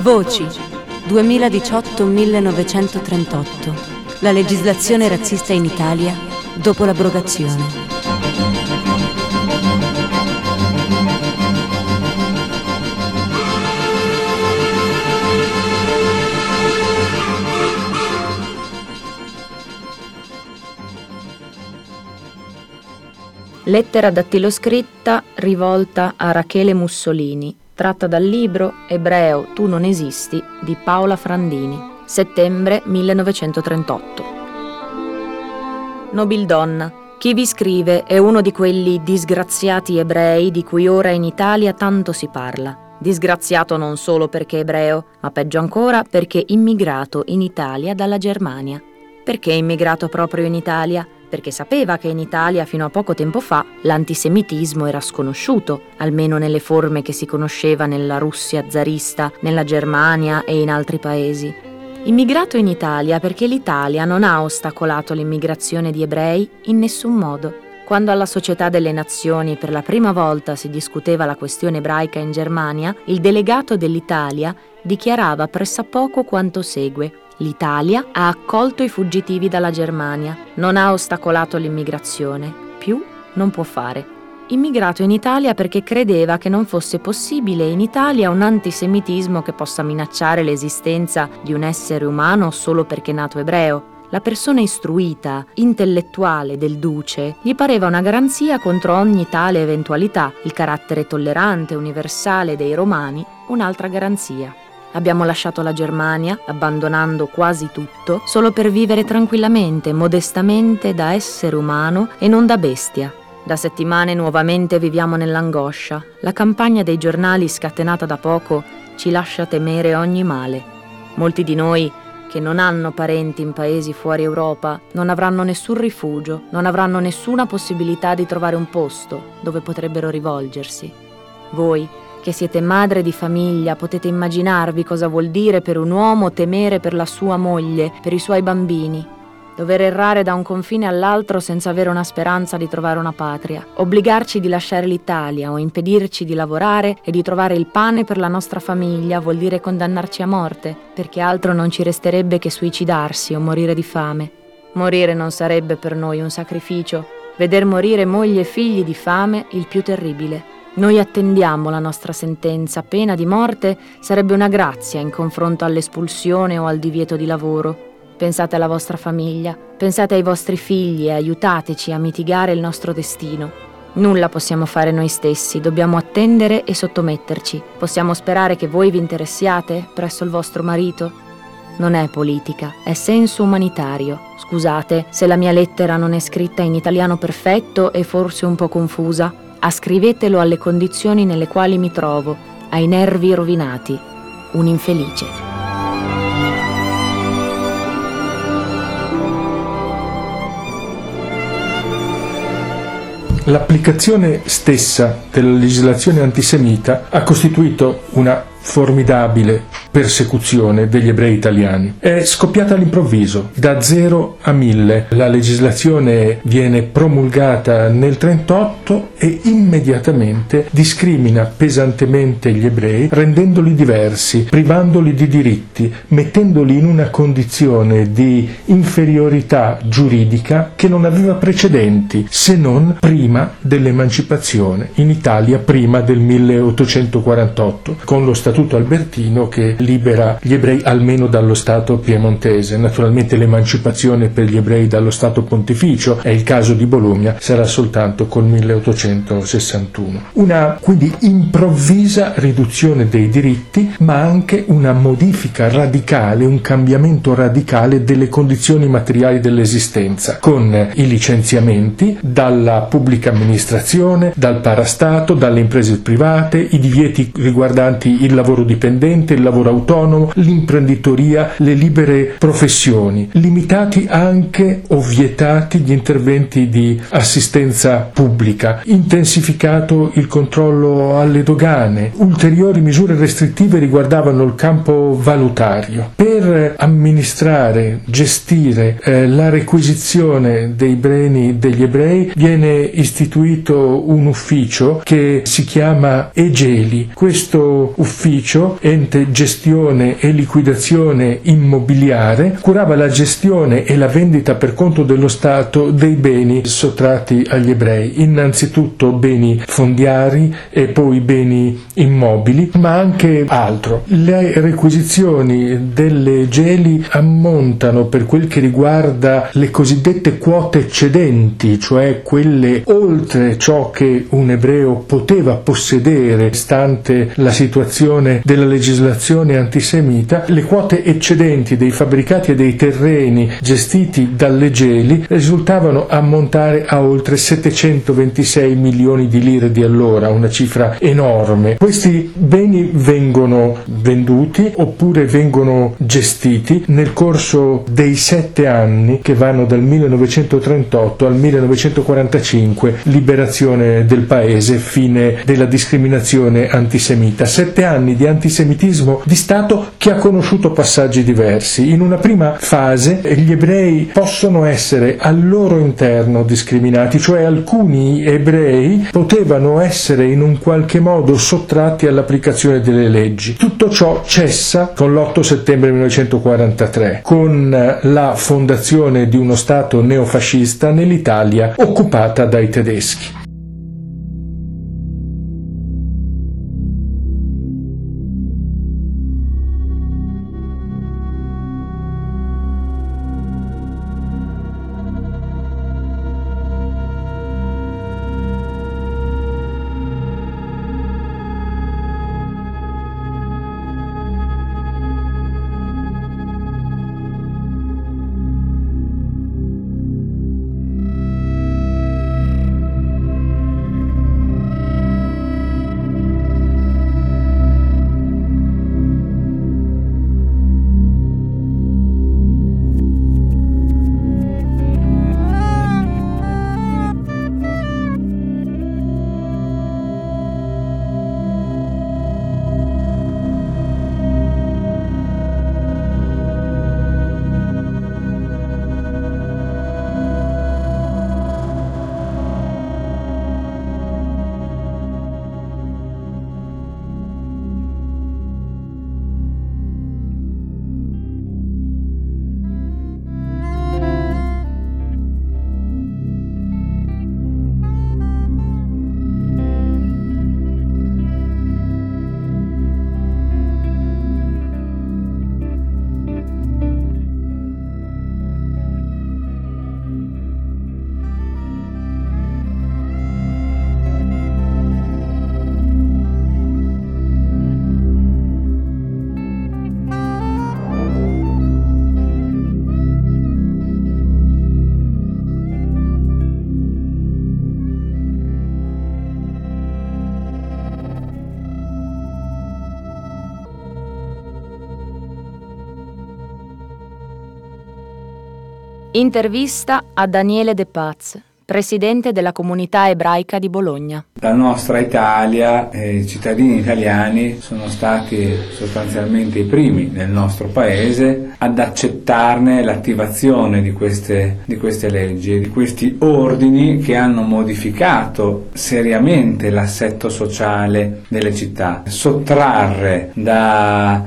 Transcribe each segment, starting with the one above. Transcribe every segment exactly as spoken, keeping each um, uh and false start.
Voci duemiladiciotto millenovecentotrentotto. La legislazione razzista in Italia dopo l'abrogazione. Lettera dattiloscritta rivolta a Rachele Mussolini, tratta dal libro Ebreo, tu non esisti di Paola Frandini, settembre millenovecentotrentotto. Nobildonna, chi vi scrive è uno di quelli disgraziati ebrei di cui ora in Italia tanto si parla. Disgraziato non solo perché ebreo, ma peggio ancora perché immigrato in Italia dalla Germania. Perché immigrato proprio in Italia? Perché sapeva che in Italia fino a poco tempo fa l'antisemitismo era sconosciuto, almeno nelle forme che si conosceva nella Russia zarista, nella Germania e in altri paesi. Immigrato in Italia perché l'Italia non ha ostacolato l'immigrazione di ebrei in nessun modo. Quando alla Società delle Nazioni per la prima volta si discuteva la questione ebraica in Germania, il delegato dell'Italia dichiarava pressappoco quanto segue: l'Italia ha accolto i fuggitivi dalla Germania, non ha ostacolato l'immigrazione, più non può fare. Immigrato in Italia perché credeva che non fosse possibile in Italia un antisemitismo che possa minacciare l'esistenza di un essere umano solo perché nato ebreo. La persona istruita, intellettuale del duce gli pareva una garanzia contro ogni tale eventualità, il carattere tollerante, universale dei romani, un'altra garanzia. Abbiamo lasciato la Germania, abbandonando quasi tutto, solo per vivere tranquillamente, modestamente da essere umano e non da bestia. Da settimane nuovamente viviamo nell'angoscia. La campagna dei giornali scatenata da poco ci lascia temere ogni male. Molti di noi, che non hanno parenti in paesi fuori Europa, non avranno nessun rifugio, non avranno nessuna possibilità di trovare un posto dove potrebbero rivolgersi. Voi, che siete madre di famiglia, potete immaginarvi cosa vuol dire per un uomo temere per la sua moglie, per i suoi bambini, dover errare da un confine all'altro senza avere una speranza di trovare una patria, obbligarci di lasciare l'Italia o impedirci di lavorare e di trovare il pane per la nostra famiglia vuol dire condannarci a morte, perché altro non ci resterebbe che suicidarsi o morire di fame. Morire non sarebbe per noi un sacrificio, veder morire moglie e figli di fame il più terribile. Noi attendiamo la nostra sentenza, pena di morte sarebbe una grazia in confronto all'espulsione o al divieto di lavoro. Pensate alla vostra famiglia, pensate ai vostri figli e aiutateci a mitigare il nostro destino. Nulla possiamo fare noi stessi, dobbiamo attendere e sottometterci. Possiamo sperare che voi vi interessiate presso il vostro marito? Non è politica, è senso umanitario. Scusate se la mia lettera non è scritta in italiano perfetto e forse un po' confusa. Ascrivetelo alle condizioni nelle quali mi trovo, ai nervi rovinati, un infelice. L'applicazione stessa della legislazione antisemita ha costituito una formidabile persecuzione degli ebrei italiani. È scoppiata all'improvviso, da zero a mille. La legislazione viene promulgata nel trentotto e immediatamente discrimina pesantemente gli ebrei, rendendoli diversi, privandoli di diritti, mettendoli in una condizione di inferiorità giuridica che non aveva precedenti, se non prima dell'emancipazione, in Italia prima del milleottocentoquarantotto, con lo Statuto Albertino che libera gli ebrei almeno dallo Stato piemontese. Naturalmente l'emancipazione per gli ebrei dallo Stato pontificio, è il caso di Bologna, sarà soltanto col milleottocentosessantuno. Una quindi improvvisa riduzione dei diritti, ma anche una modifica radicale, un cambiamento radicale delle condizioni materiali dell'esistenza, con i licenziamenti dalla pubblica amministrazione, dal parastato, dalle imprese private, i divieti riguardanti il lavoro dipendente, il lavoro autonomo, l'imprenditoria, le libere professioni, limitati anche o vietati gli interventi di assistenza pubblica, intensificato il controllo alle dogane, ulteriori misure restrittive riguardavano il campo valutario. Per amministrare, gestire eh, la requisizione dei beni degli ebrei viene istituito un ufficio che si chiama Egeli. Questo ufficio ufficio, ente gestione e liquidazione immobiliare, curava la gestione e la vendita per conto dello Stato dei beni sottratti agli ebrei, innanzitutto beni fondiari e poi beni immobili, ma anche altro. Le requisizioni delle geli ammontano, per quel che riguarda le cosiddette quote eccedenti, cioè quelle oltre ciò che un ebreo poteva possedere stante la situazione della legislazione antisemita, le quote eccedenti dei fabbricati e dei terreni gestiti dalle geli risultavano ammontare a oltre settecentoventisei milioni di lire di allora, una cifra enorme. Questi beni vengono venduti oppure vengono gestiti nel corso dei sette anni che vanno dal millenovecentotrentotto al millenovecentoquarantacinque, liberazione del paese, fine della discriminazione antisemita. Sette anni di antisemitismo di Stato che ha conosciuto passaggi diversi. In una prima fase gli ebrei possono essere al loro interno discriminati, cioè alcuni ebrei potevano essere in un qualche modo sottratti all'applicazione delle leggi. Tutto ciò cessa con l'otto settembre millenovecentoquarantatré, con la fondazione di uno Stato neofascista nell'Italia occupata dai tedeschi. Intervista a Daniele De Paz, presidente della comunità ebraica di Bologna. La nostra Italia e i cittadini italiani sono stati sostanzialmente i primi nel nostro paese ad accettarne l'attivazione di queste, di queste leggi, di questi ordini che hanno modificato seriamente l'assetto sociale delle città, sottrarre da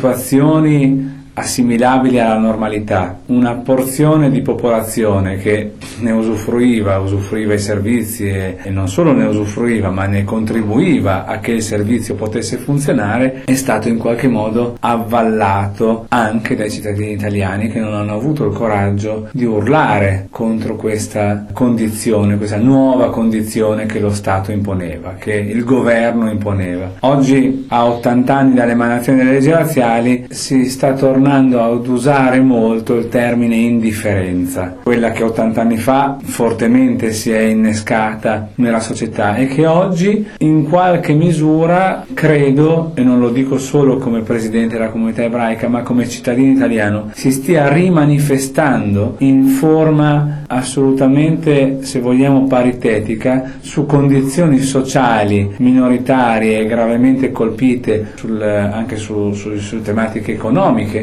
situazioni assimilabili alla normalità una porzione di popolazione che ne usufruiva, usufruiva i servizi e, e non solo ne usufruiva ma ne contribuiva a che il servizio potesse funzionare, è stato in qualche modo avvallato anche dai cittadini italiani che non hanno avuto il coraggio di urlare contro questa condizione, questa nuova condizione che lo Stato imponeva, che il governo imponeva. Oggi, a ottanta anni dall'emanazione delle leggi razziali, si sta tornando ad usare molto il termine indifferenza, quella che ottanta anni fa fortemente si è innescata nella società e che oggi in qualche misura credo, e non lo dico solo come presidente della comunità ebraica ma come cittadino italiano, si stia rimanifestando in forma assolutamente, se vogliamo, paritetica su condizioni sociali minoritarie e gravemente colpite sul, anche su, su, su tematiche economiche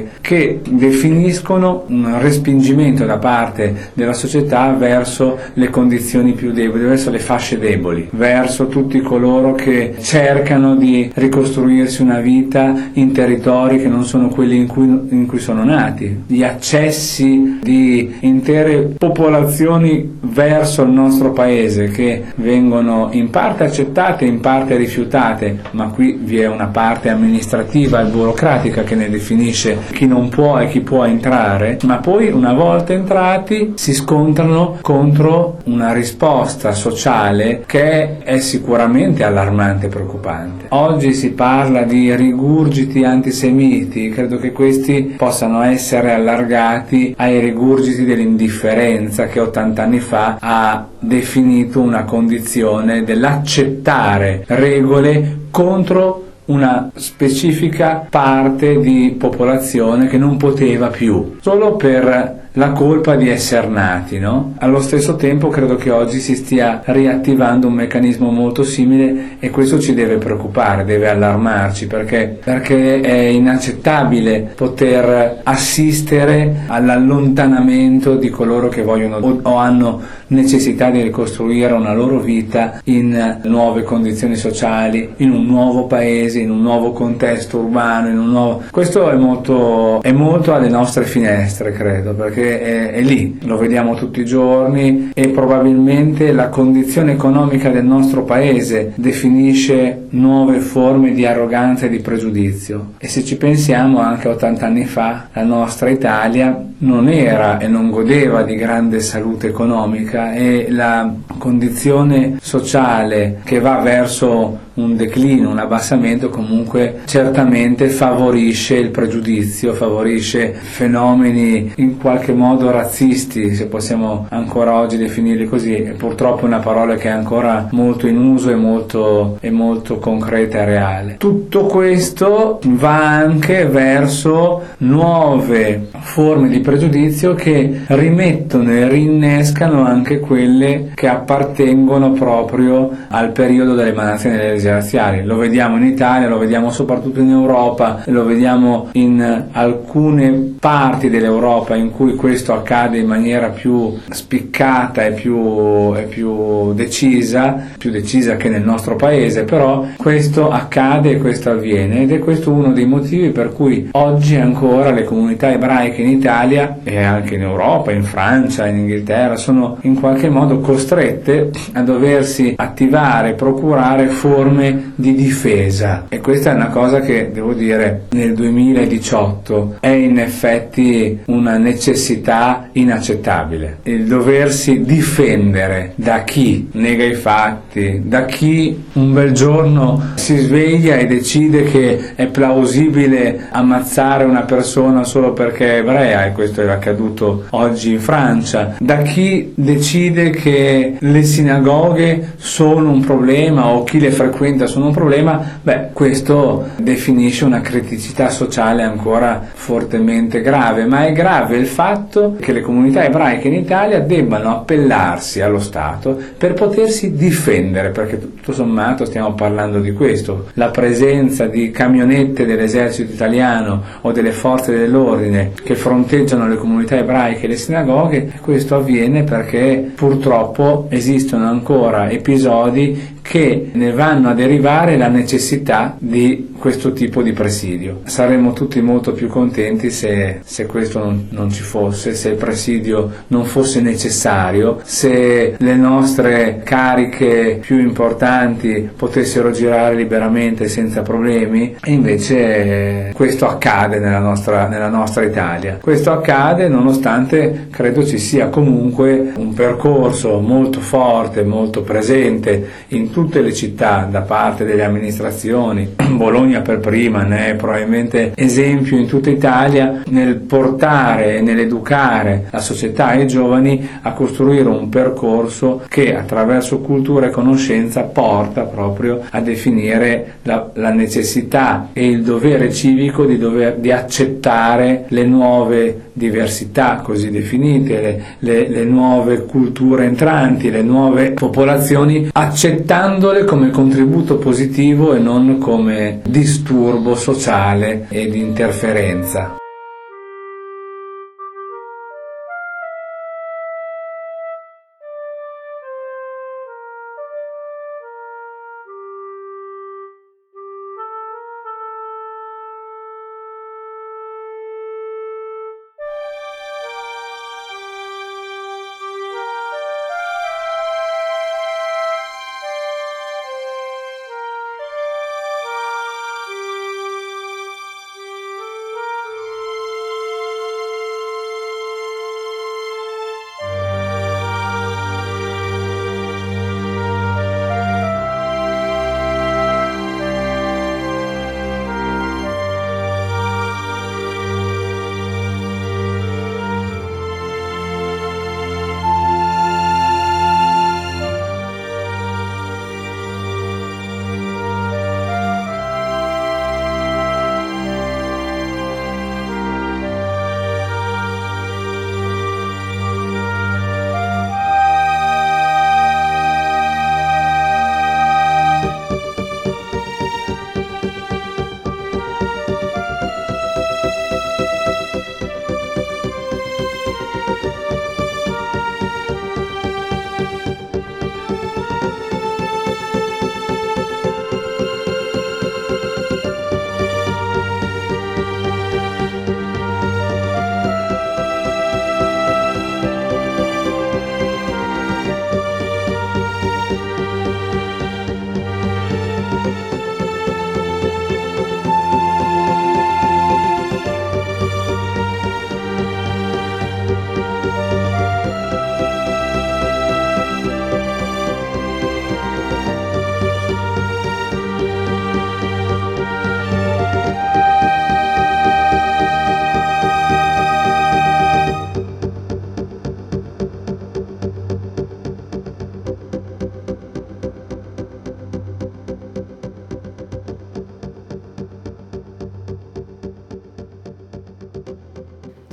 che definiscono un respingimento da parte della società verso le condizioni più deboli, verso le fasce deboli, verso tutti coloro che cercano di ricostruirsi una vita in territori che non sono quelli in cui, in cui sono nati. Gli accessi di intere popolazioni verso il nostro paese che vengono in parte accettate, in parte rifiutate, ma qui vi è una parte amministrativa e burocratica che ne definisce chi non può e chi può entrare, ma poi una volta entrati si scontrano contro una risposta sociale che è sicuramente allarmante e preoccupante. Oggi si parla di rigurgiti antisemiti, credo che questi possano essere allargati ai rigurgiti dell'indifferenza che ottanta anni fa ha definito una condizione dell'accettare regole contro una specifica parte di popolazione che non poteva più, solo per la colpa di essere nati, no? Allo stesso tempo credo che oggi si stia riattivando un meccanismo molto simile e questo ci deve preoccupare, deve allarmarci, perché, perché è inaccettabile poter assistere all'allontanamento di coloro che vogliono o, o hanno necessità di ricostruire una loro vita in nuove condizioni sociali, in un nuovo paese, in un nuovo contesto urbano, in un nuovo... Questo è molto, è molto alle nostre finestre, credo, perché È, è lì, lo vediamo tutti i giorni e probabilmente la condizione economica del nostro paese definisce nuove forme di arroganza e di pregiudizio, e se ci pensiamo anche ottanta anni fa la nostra Italia non era e non godeva di grande salute economica e la condizione sociale che va verso un declino, un abbassamento comunque certamente favorisce il pregiudizio, favorisce fenomeni in qualche modo razzisti, se possiamo ancora oggi definirli così, e purtroppo è una parola che è ancora molto in uso e molto, e molto concreta e reale. Tutto questo va anche verso nuove forme di pregiudizio che rimettono e rinnescano anche quelle che appartengono proprio al periodo dell'emanazione delle leggi razziali. Lo vediamo in Italia, lo vediamo soprattutto in Europa, lo vediamo in alcune parti dell'Europa in cui questo accade in maniera più spiccata e più, e più decisa, più decisa che nel nostro paese, però questo accade e questo avviene, ed è questo uno dei motivi per cui oggi ancora le comunità ebraiche in Italia e anche in Europa, in Francia, in Inghilterra sono in qualche modo costrette a doversi attivare, procurare forme di difesa, e questa è una cosa che devo dire nel duemiladiciotto è in effetti una necessità inaccettabile, il doversi difendere da chi nega i fatti, da chi un bel giorno si sveglia e decide che è plausibile ammazzare una persona solo perché è ebrea, e questo è accaduto oggi in Francia, da chi decide che le sinagoghe sono un problema o chi le frequenta sono un problema. Beh, questo definisce una criticità sociale ancora fortemente grave, ma è grave il fatto che le comunità ebraiche in Italia debbano appellarsi allo Stato per potersi difendere, perché tutto sommato stiamo parlando di questo, la presenza di camionette dell'esercito italiano o delle forze dell'ordine che fronteggiano le comunità ebraiche e le sinagoghe. Questo avviene perché purtroppo esistono ancora episodi che ne vanno a derivare la necessità di questo tipo di presidio. Saremmo tutti molto più contenti se, se questo non, non ci fosse, se il presidio non fosse necessario, se le nostre cariche più importanti potessero girare liberamente senza problemi, e invece questo accade nella nostra, nella nostra Italia. Questo accade nonostante credo ci sia comunque un percorso molto forte, molto presente in tutte le città da parte delle amministrazioni, Bologna per prima ne è probabilmente esempio in tutta Italia, nel portare e nell'educare la società e i giovani a costruire un percorso che attraverso cultura e conoscenza porta proprio a definire la, la necessità e il dovere civico di, dover, di accettare le nuove diversità così definite, le, le, le nuove culture entranti, le nuove popolazioni, accettandole come contributo positivo e non come disturbo sociale e di interferenza.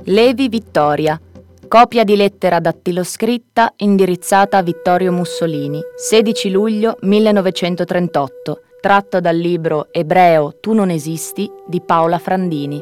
Levi Vittoria. Copia di lettera dattiloscritta indirizzata a Vittorio Mussolini, sedici luglio millenovecentotrentotto, tratto dal libro Ebreo, tu non esisti di Paola Frandini.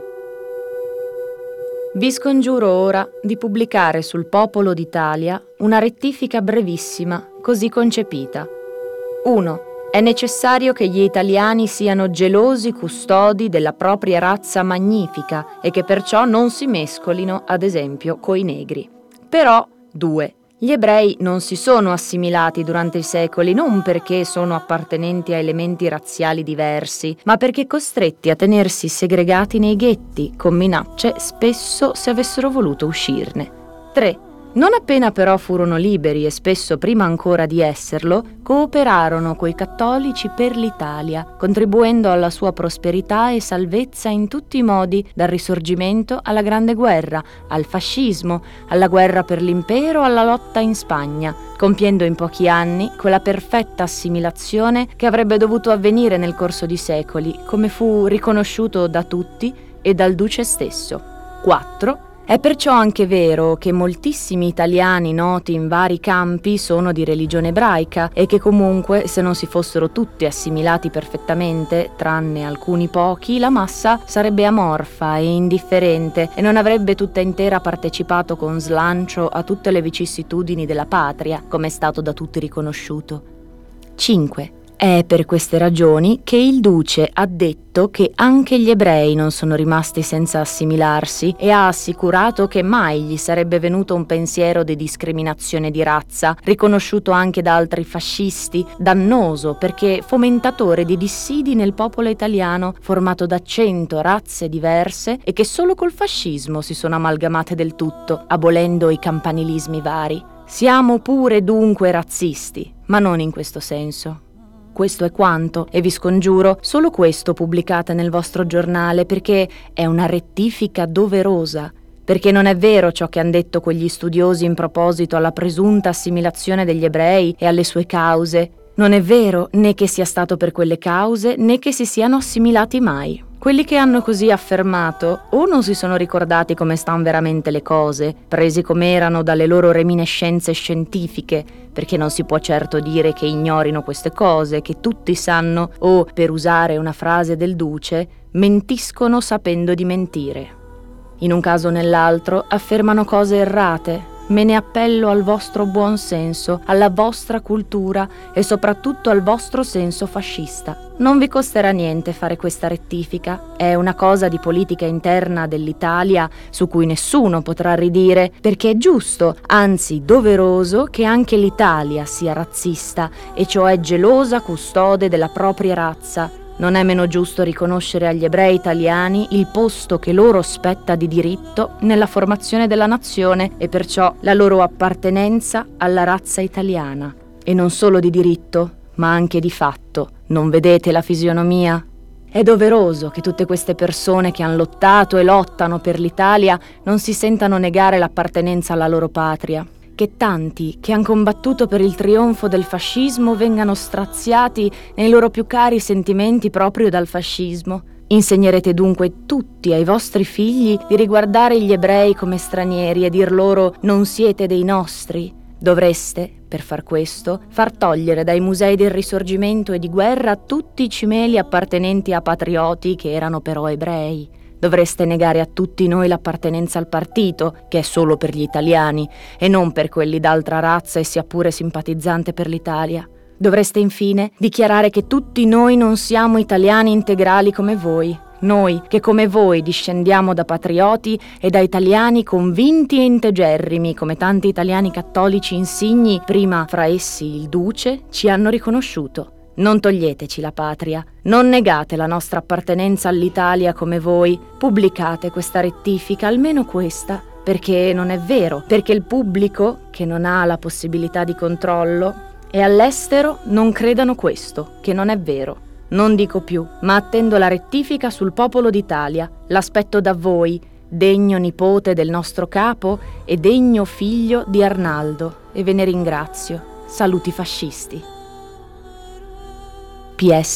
Vi scongiuro ora di pubblicare sul Popolo d'Italia una rettifica brevissima, così concepita. uno. È necessario che gli italiani siano gelosi custodi della propria razza magnifica e che perciò non si mescolino, ad esempio, coi negri. Però, due. Gli ebrei non si sono assimilati durante i secoli non perché sono appartenenti a elementi razziali diversi, ma perché costretti a tenersi segregati nei ghetti, con minacce spesso se avessero voluto uscirne. tre. Non appena però furono liberi e spesso prima ancora di esserlo, cooperarono coi cattolici per l'Italia, contribuendo alla sua prosperità e salvezza in tutti i modi, dal Risorgimento alla Grande Guerra, al fascismo, alla guerra per l'impero, alla lotta in Spagna, compiendo in pochi anni quella perfetta assimilazione che avrebbe dovuto avvenire nel corso di secoli, come fu riconosciuto da tutti e dal duce stesso. quattro. È perciò anche vero che moltissimi italiani noti in vari campi sono di religione ebraica e che comunque, se non si fossero tutti assimilati perfettamente, tranne alcuni pochi, la massa sarebbe amorfa e indifferente e non avrebbe tutta intera partecipato con slancio a tutte le vicissitudini della patria, come è stato da tutti riconosciuto. cinque. È per queste ragioni che il duce ha detto che anche gli ebrei non sono rimasti senza assimilarsi e ha assicurato che mai gli sarebbe venuto un pensiero di discriminazione di razza, riconosciuto anche da altri fascisti, dannoso perché fomentatore di dissidi nel popolo italiano formato da cento razze diverse e che solo col fascismo si sono amalgamate del tutto, abolendo i campanilismi vari. Siamo pure dunque razzisti, ma non in questo senso. Questo è quanto, e vi scongiuro, solo questo pubblicate nel vostro giornale perché è una rettifica doverosa, perché non è vero ciò che han detto quegli studiosi in proposito alla presunta assimilazione degli ebrei e alle sue cause. Non è vero né che sia stato per quelle cause né che si siano assimilati mai. Quelli che hanno così affermato o non si sono ricordati come stan veramente le cose, presi come erano dalle loro reminiscenze scientifiche, perché non si può certo dire che ignorino queste cose, che tutti sanno, o, per usare una frase del duce, mentiscono sapendo di mentire. In un caso o nell'altro affermano cose errate. Me ne appello al vostro buon senso, alla vostra cultura e soprattutto al vostro senso fascista. Non vi costerà niente fare questa rettifica, è una cosa di politica interna dell'Italia su cui nessuno potrà ridire, perché è giusto, anzi doveroso, che anche l'Italia sia razzista, e cioè gelosa custode della propria razza. Non è meno giusto riconoscere agli ebrei italiani il posto che loro spetta di diritto nella formazione della nazione e perciò la loro appartenenza alla razza italiana. E non solo di diritto, ma anche di fatto. Non vedete la fisionomia? È doveroso che tutte queste persone che hanno lottato e lottano per l'Italia non si sentano negare l'appartenenza alla loro patria. Che tanti che han combattuto per il trionfo del fascismo vengano straziati nei loro più cari sentimenti proprio dal fascismo. Insegnerete dunque tutti ai vostri figli di riguardare gli ebrei come stranieri e dir loro non siete dei nostri. Dovreste, per far questo, far togliere dai musei del Risorgimento e di guerra tutti i cimeli appartenenti a patrioti che erano però ebrei. Dovreste negare a tutti noi l'appartenenza al partito, che è solo per gli italiani, e non per quelli d'altra razza e sia pure simpatizzante per l'Italia. Dovreste infine dichiarare che tutti noi non siamo italiani integrali come voi. Noi, che come voi discendiamo da patrioti e da italiani convinti e integerrimi, come tanti italiani cattolici insigni, prima fra essi il duce, ci hanno riconosciuto. Non toglieteci la patria, non negate la nostra appartenenza all'Italia come voi, pubblicate questa rettifica, almeno questa, perché non è vero, perché il pubblico, che non ha la possibilità di controllo, e all'estero non credano questo, che non è vero. Non dico più, ma attendo la rettifica sul Popolo d'Italia, l'aspetto da voi, degno nipote del nostro capo e degno figlio di Arnaldo, e ve ne ringrazio. Saluti fascisti. P S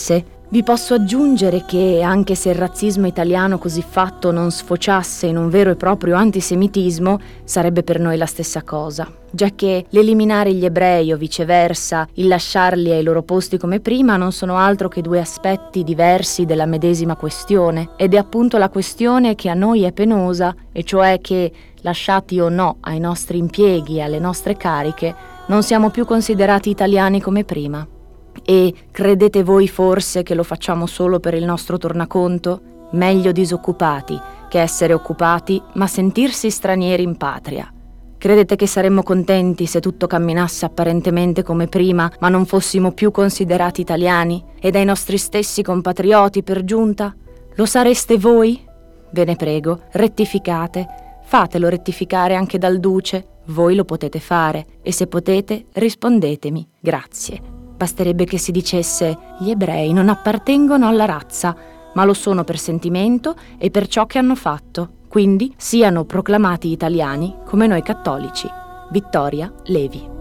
Vi posso aggiungere che, anche se il razzismo italiano così fatto non sfociasse in un vero e proprio antisemitismo, sarebbe per noi la stessa cosa, giacché l'eliminare gli ebrei o viceversa, il lasciarli ai loro posti come prima, non sono altro che due aspetti diversi della medesima questione, ed è appunto la questione che a noi è penosa, e cioè che, lasciati o no ai nostri impieghi e alle nostre cariche, non siamo più considerati italiani come prima. E credete voi forse che lo facciamo solo per il nostro tornaconto? Meglio disoccupati che essere occupati, ma sentirsi stranieri in patria. Credete che saremmo contenti se tutto camminasse apparentemente come prima, ma non fossimo più considerati italiani e dai nostri stessi compatrioti per giunta? Lo sareste voi? Ve ne prego, rettificate. Fatelo rettificare anche dal Duce. Voi lo potete fare e se potete rispondetemi. Grazie. Basterebbe che si dicesse: gli ebrei non appartengono alla razza, ma lo sono per sentimento e per ciò che hanno fatto. Quindi siano proclamati italiani come noi cattolici. Vittoria Levi.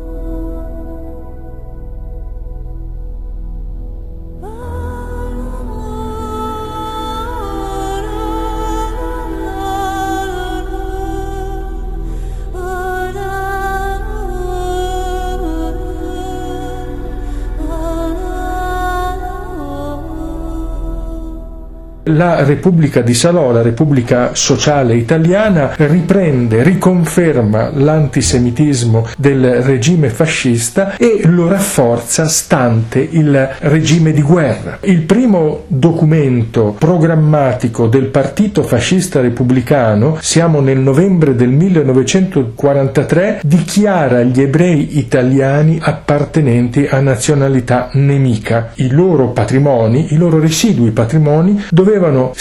La Repubblica di Salò, la Repubblica Sociale Italiana, riprende, riconferma l'antisemitismo del regime fascista e lo rafforza stante il regime di guerra. Il primo documento programmatico del Partito Fascista Repubblicano, siamo nel novembre del millenovecentoquarantatré, dichiara gli ebrei italiani appartenenti a nazionalità nemica. I loro patrimoni, i loro residui patrimoni dovevano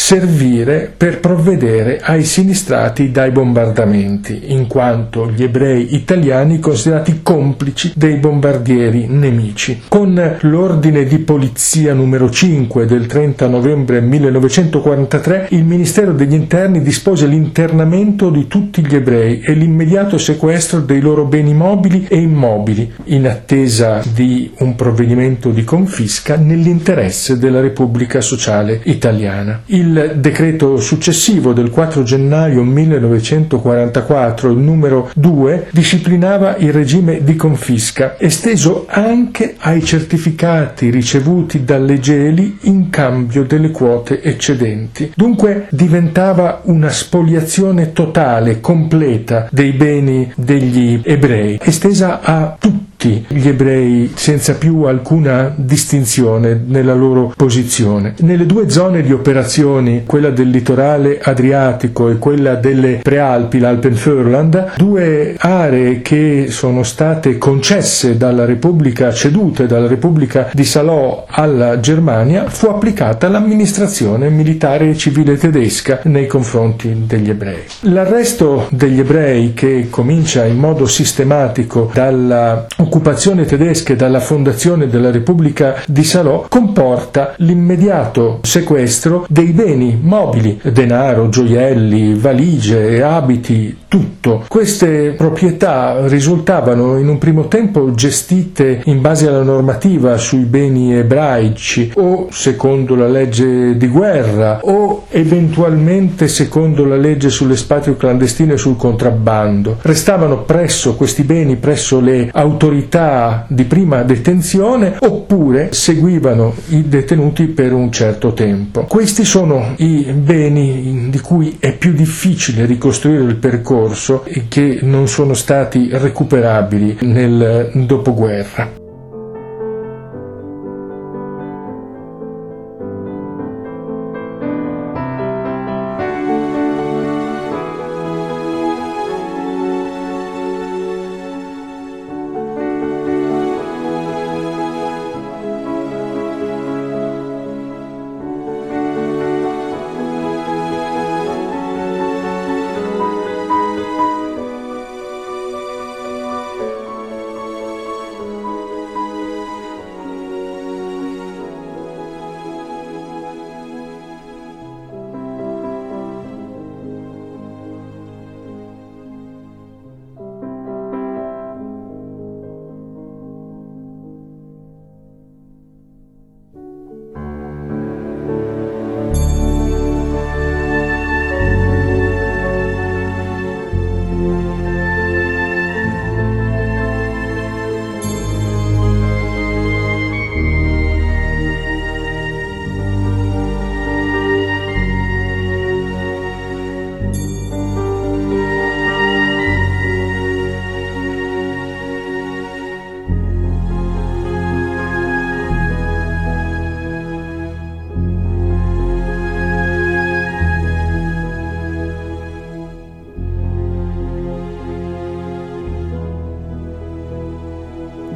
servire per provvedere ai sinistrati dai bombardamenti, in quanto gli ebrei italiani considerati complici dei bombardieri nemici. Con l'ordine di polizia numero cinque del trenta novembre millenovecentoquarantatré, il Ministero degli Interni dispose l'internamento di tutti gli ebrei e l'immediato sequestro dei loro beni mobili e immobili, in attesa di un provvedimento di confisca nell'interesse della Repubblica Sociale Italiana. Il decreto successivo del quattro gennaio millenovecentoquarantaquattro, il numero due, disciplinava il regime di confisca, esteso anche ai certificati ricevuti dalle geli in cambio delle quote eccedenti. Dunque diventava una spoliazione totale, completa dei beni degli ebrei, estesa a tutti gli ebrei senza più alcuna distinzione nella loro posizione. Nelle due zone di operazioni, quella del litorale adriatico e quella delle prealpi, l'Alpenförland, due aree che sono state concesse dalla Repubblica, cedute dalla Repubblica di Salò alla Germania, fu applicata l'amministrazione militare e civile tedesca nei confronti degli ebrei. L'arresto degli ebrei, che comincia in modo sistematico dalla occupazione tedesca e dalla fondazione della Repubblica di Salò, comporta l'immediato sequestro dei beni mobili, denaro, gioielli, valigie, abiti, tutto. Queste proprietà risultavano in un primo tempo gestite in base alla normativa sui beni ebraici o secondo la legge di guerra o eventualmente secondo la legge sull'espatrio clandestino e sul contrabbando. Restavano presso questi beni, presso le autorità di prima detenzione, oppure seguivano i detenuti per un certo tempo. Questi sono i beni di cui è più difficile ricostruire il percorso e che non sono stati recuperabili nel dopoguerra.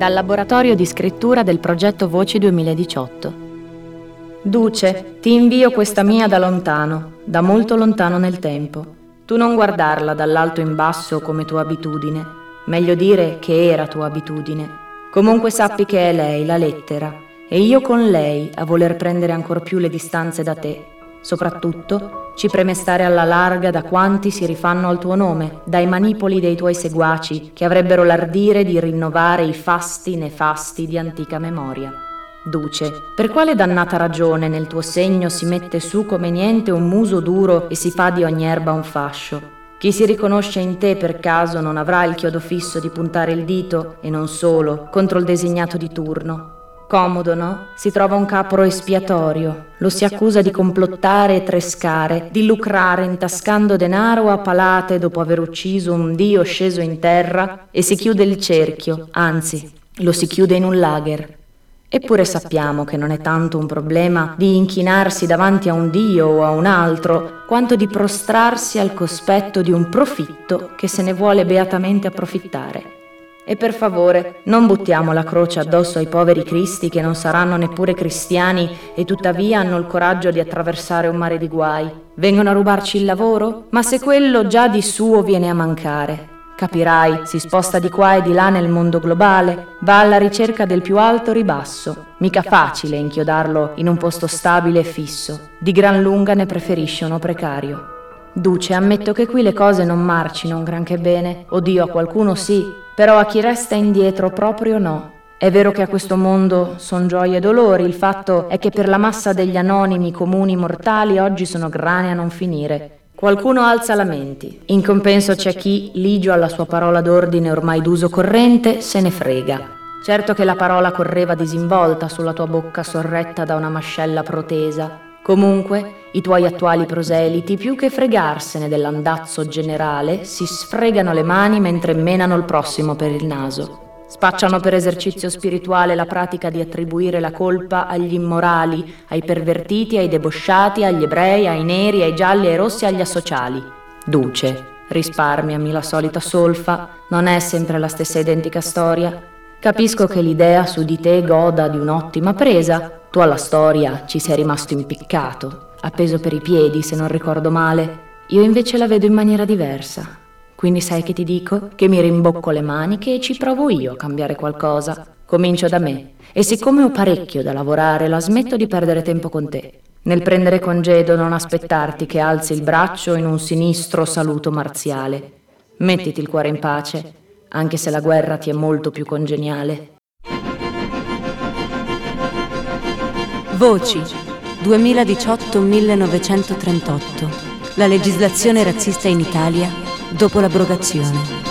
Dal laboratorio di scrittura del progetto Voci duemiladiciotto. Duce, ti invio questa mia da lontano, da molto lontano nel tempo. Tu non guardarla dall'alto in basso come tua abitudine, meglio dire che era tua abitudine. Comunque sappi che è lei, la lettera, e io con lei a voler prendere ancor più le distanze da te. Soprattutto ci preme stare alla larga da quanti si rifanno al tuo nome, dai manipoli dei tuoi seguaci che avrebbero l'ardire di rinnovare i fasti nefasti di antica memoria. Duce, per quale dannata ragione nel tuo segno si mette su come niente un muso duro e si fa di ogni erba un fascio? Chi si riconosce in te per caso non avrà il chiodo fisso di puntare il dito, e non solo, contro il designato di turno? Comodo, no? Si trova un capro espiatorio, lo si accusa di complottare e trescare, di lucrare intascando denaro a palate dopo aver ucciso un dio sceso in terra, e si chiude il cerchio, anzi, lo si chiude in un lager. Eppure sappiamo che non è tanto un problema di inchinarsi davanti a un dio o a un altro, quanto di prostrarsi al cospetto di un profitto che se ne vuole beatamente approfittare. E per favore, non buttiamo la croce addosso ai poveri cristi che non saranno neppure cristiani e tuttavia hanno il coraggio di attraversare un mare di guai. Vengono a rubarci il lavoro? Ma se quello già di suo viene a mancare. Capirai, si sposta di qua e di là nel mondo globale, va alla ricerca del più alto ribasso. Mica facile inchiodarlo in un posto stabile e fisso. Di gran lunga ne preferisce uno precario. Duce, ammetto che qui le cose non marcino un granché bene. Oddio, a qualcuno sì, però a chi resta indietro proprio no. È vero che a questo mondo son gioie e dolori, il fatto è che per la massa degli anonimi comuni mortali oggi sono grane a non finire. Qualcuno alza lamenti. In compenso c'è chi, ligio alla sua parola d'ordine ormai d'uso corrente, se ne frega. Certo che la parola correva disinvolta sulla tua bocca sorretta da una mascella protesa. Comunque, i tuoi attuali proseliti, più che fregarsene dell'andazzo generale, si sfregano le mani mentre menano il prossimo per il naso. Spacciano per esercizio spirituale la pratica di attribuire la colpa agli immorali, ai pervertiti, ai debosciati, agli ebrei, ai neri, ai gialli, ai rossi, agli asociali. Duce, risparmiami la solita solfa, non è sempre la stessa identica storia. Capisco che l'idea su di te goda di un'ottima presa. Tu alla storia ci sei rimasto impiccato, appeso per i piedi se non ricordo male. Io invece la vedo in maniera diversa. Quindi sai che ti dico? Che mi rimbocco le maniche e ci provo io a cambiare qualcosa. Comincio da me. E siccome ho parecchio da lavorare, la smetto di perdere tempo con te. Nel prendere congedo non aspettarti che alzi il braccio in un sinistro saluto marziale. Mettiti il cuore in pace, anche se la guerra ti è molto più congeniale. Voci duemiladiciotto millenovecentotrentotto. La legislazione razzista in Italia dopo l'abrogazione.